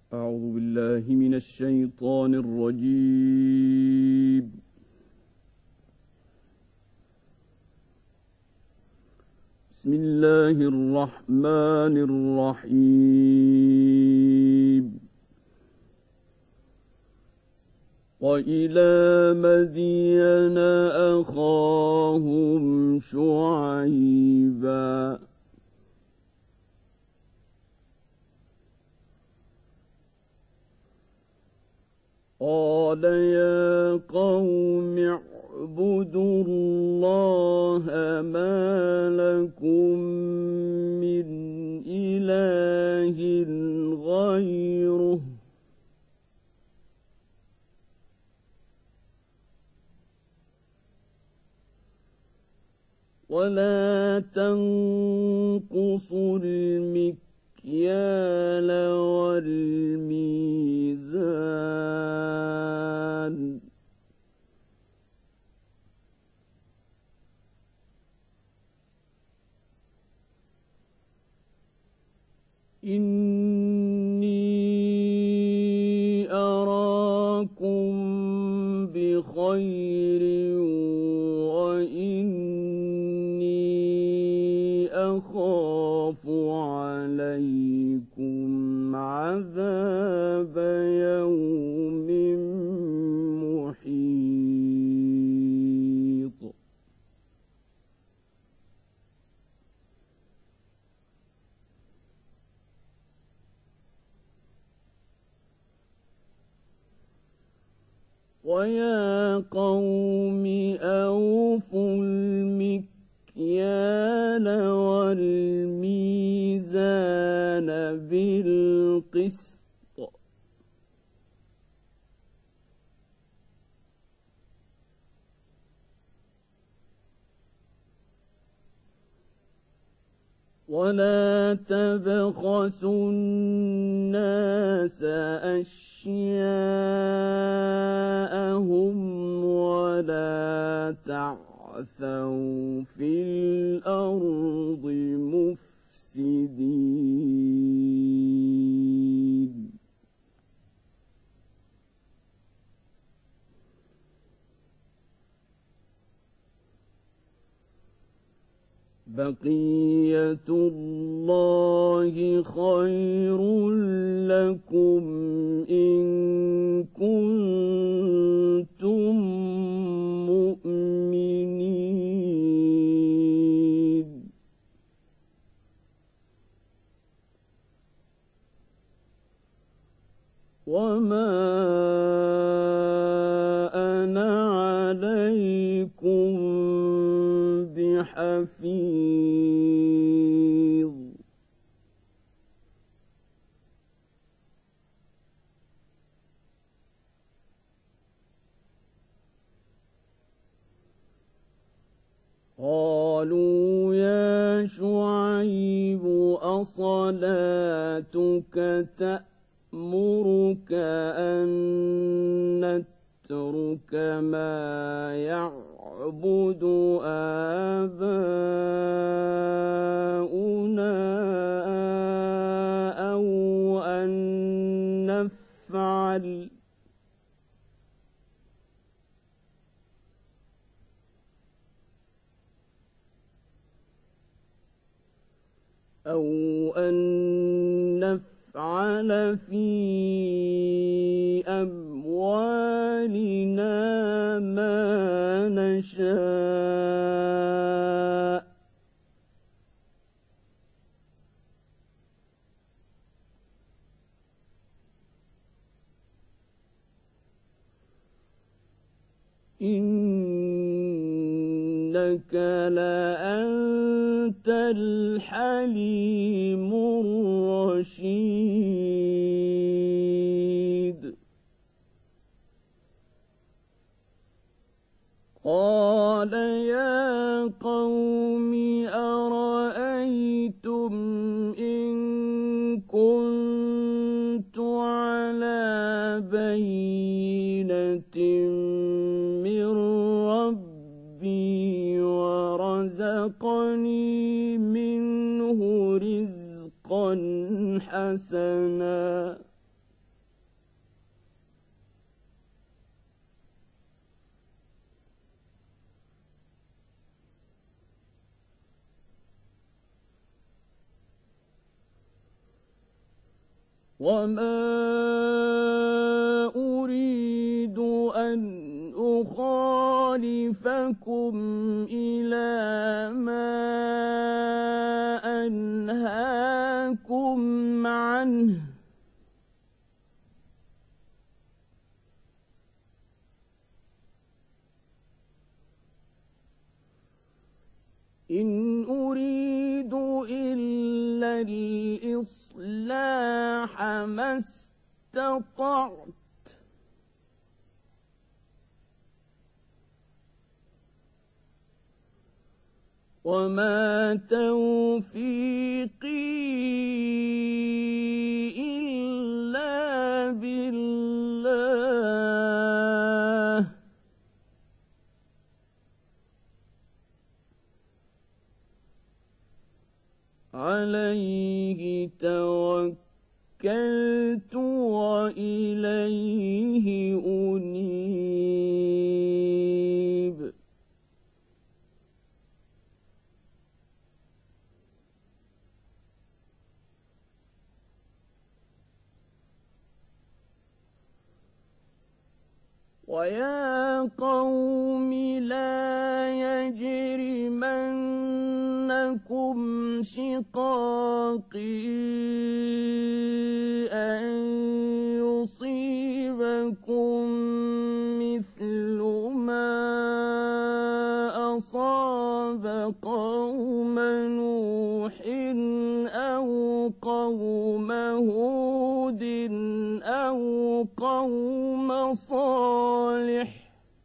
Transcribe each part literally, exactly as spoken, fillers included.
أعوذ بالله من الشيطان الرجيم. بسم الله الرحمن الرحيم. وإلى مدين أخاهم شعيبا قال يا قوم اعبدوا الله ما لكم من إله غيره ولا تنقصوا المكيال والميزان إني أراكم بخير وإني أخاف عليكم عذاب يوم محيط. ويا قوم أوفوا المكيال والميزان بالقسط ولا تبخسوا الناس أشياءهم ولا تعثوا في الأرض مفسدين. بقية الله خير لكم إن كنتم مؤمنين. وما أنا عليكم بحفيظ. قالوا يا شعيب أصلاتك تأمرك أن نترك ما يعبد آباؤنا أو أن نفعل أو أن نفعل في أموالنا ما نشاء إنك لأنت الحليم الرشيد. قال يا قوم أرأيتم إن كنت على بينة من ربي ورزقني منه رزقا حسنا وما أريد أن أخالفكم إلى ما أنهاكم عنه إن أريد إلا الإصلاح ما استطعت وما توفيقي إلا بالله عليه توكلت وإليه أنيب ويا قوم لا يجرمنكم شقاقي أن يصيبكم مثل ما أصاب قوم نوح أو قوم هود أو قوم صالح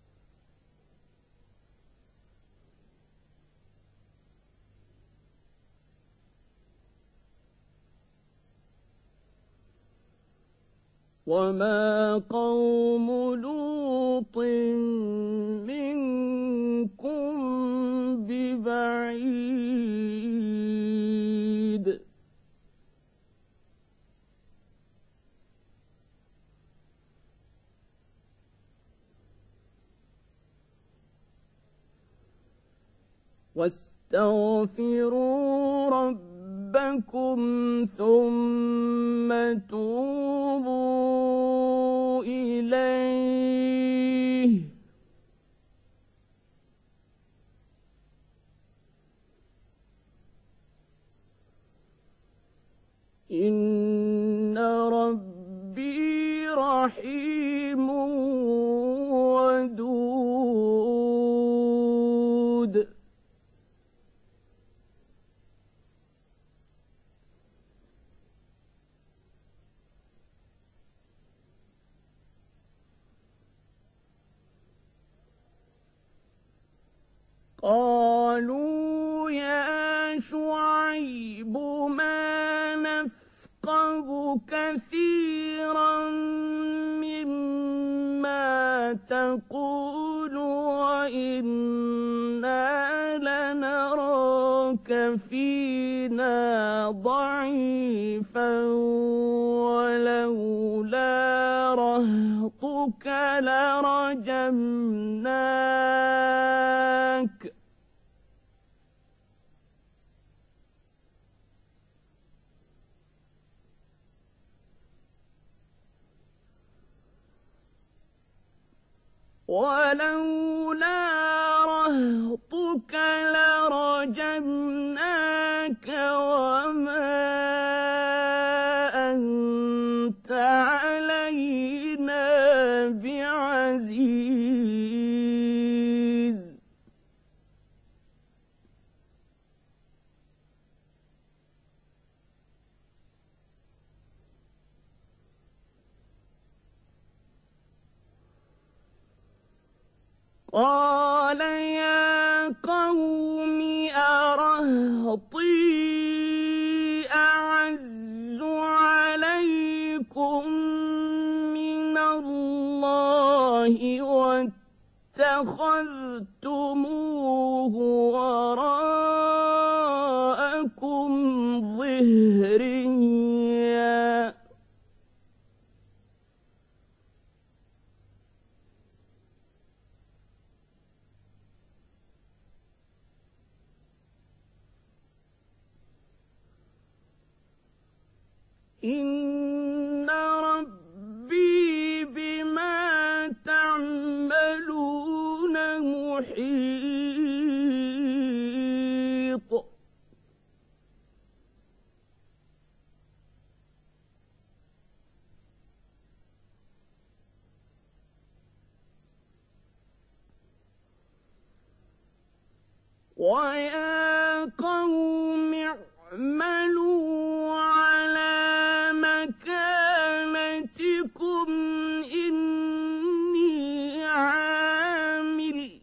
وما قوم لوط منكم ببعيد واستغفروا ربكم ثم توبوا إليه إن ربي رحيم ودود قالوا يا شعيب ما نفقه كثيرا مما تقول وإنا لنراك فينا ضعيفا ولولا رهطك لرجمناك ولولا رهطك لرجمناك وما أنت علينا بعزيز قال يا قوم أرهطي أعز عليكم من الله واتخذتموه وراءكم ظهريا إن ويا قوم اعملوا على مكانتكم إني عامل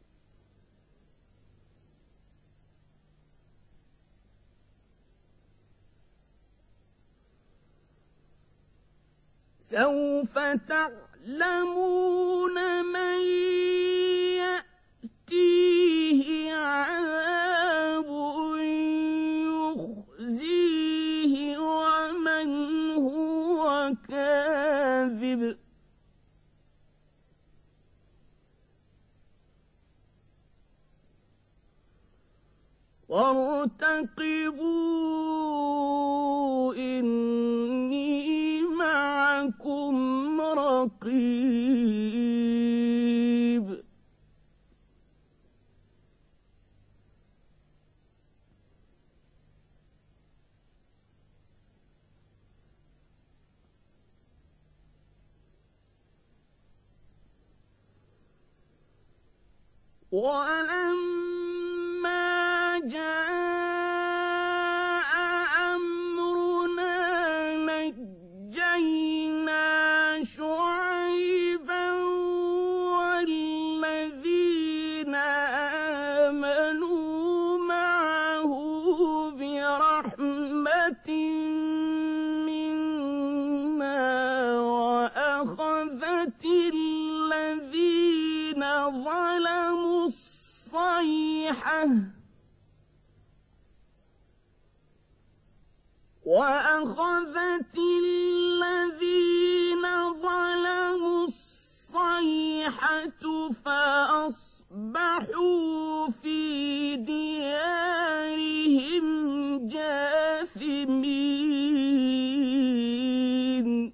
سوف تعلمون من يأتيه عذاب يخزيه ومن هو كاذب وارتقبوا إني معكم رقيب ولما جاء أمرنا نجينا شعيبا والذين آمنوا معه برحمة منا وأخذت الذين ظلموا الصيحة وأخذت الذين ظلموا الصيحة فأصبحوا في ديارهم جاثمين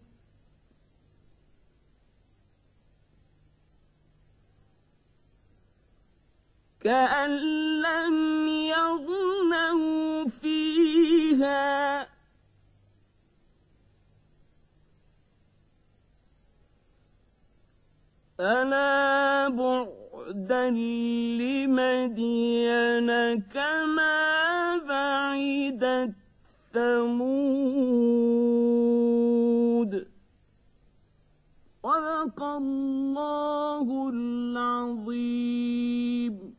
كأن لم يغنوا فيها ألا بعدا لمدين كما بعدت ثمود صدق الله العظيم.